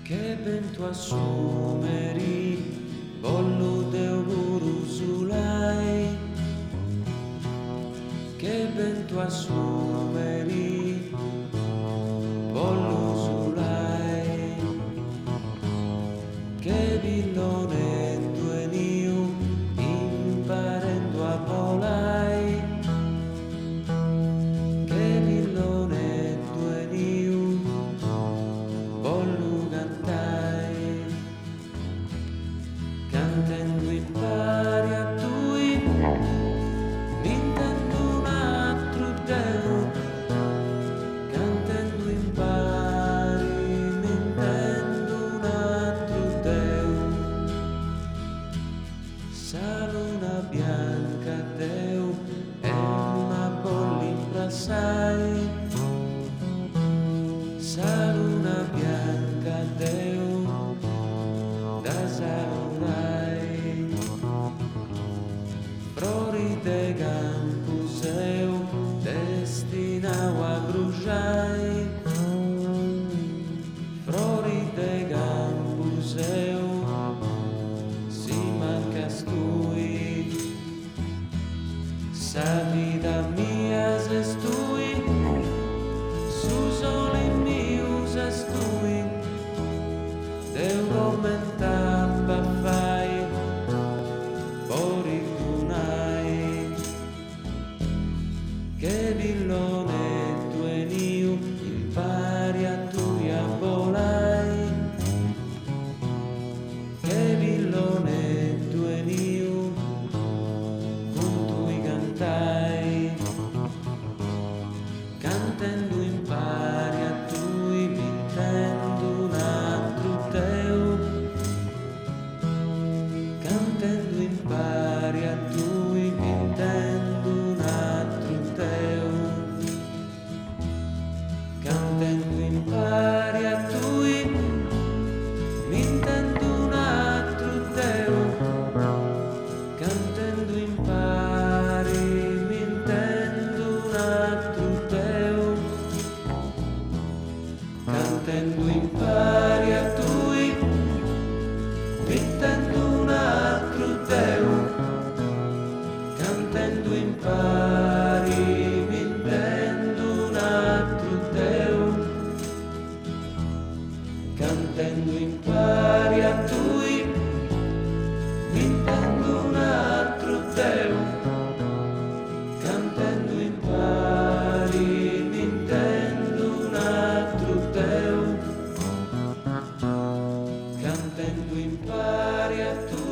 Che vento assumeri, vollo Deo Gurusulai. Che vento assumeri, vollo Sulai. Che villone due niu, imparendo a volai. Che villone due niu, vollo cantai. Cantando impari a tui, intendo un altro Deo. Cantando impari, intendo un altro Deo. Sa luna bianca Deo è una bollimbra sai. Sa luna bianca Deo da salurai. Frori de campuseu destinau a bruciai. Frori de campuseu si mancas tui. Sa vida mia ses tui, su soli mius es tui. Deu commentava fai, pori tunai. Che villone tue niu, impari a tui a volai. Che villone tue niu, con tui cantai. Cantando impari a tui, intendo un altro Deo. Cantando impari a tui, intendo un altro Deo. Cantando impari a tui, intendo un altro Deo. Cantando impari, intendo un altro Deo. Cantando impari a tui, intendo un altro Deo. Cantando impari, intendo un altro Deo. Cantando impari a tui, intendo un altro Deo. Cantando impari, intendo un altro Deo. Cantando impari a tui.